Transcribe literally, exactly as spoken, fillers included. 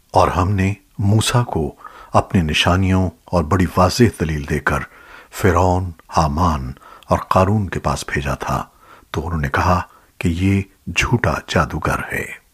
और हमने मूसा को अपनी निशानियों और बड़ी वाज़ेह दलील देकर फ़िरौन, हामान और क़ारून के पास भेजा था, तो उन्होंने कहा कि ये झूठा जादूगर है।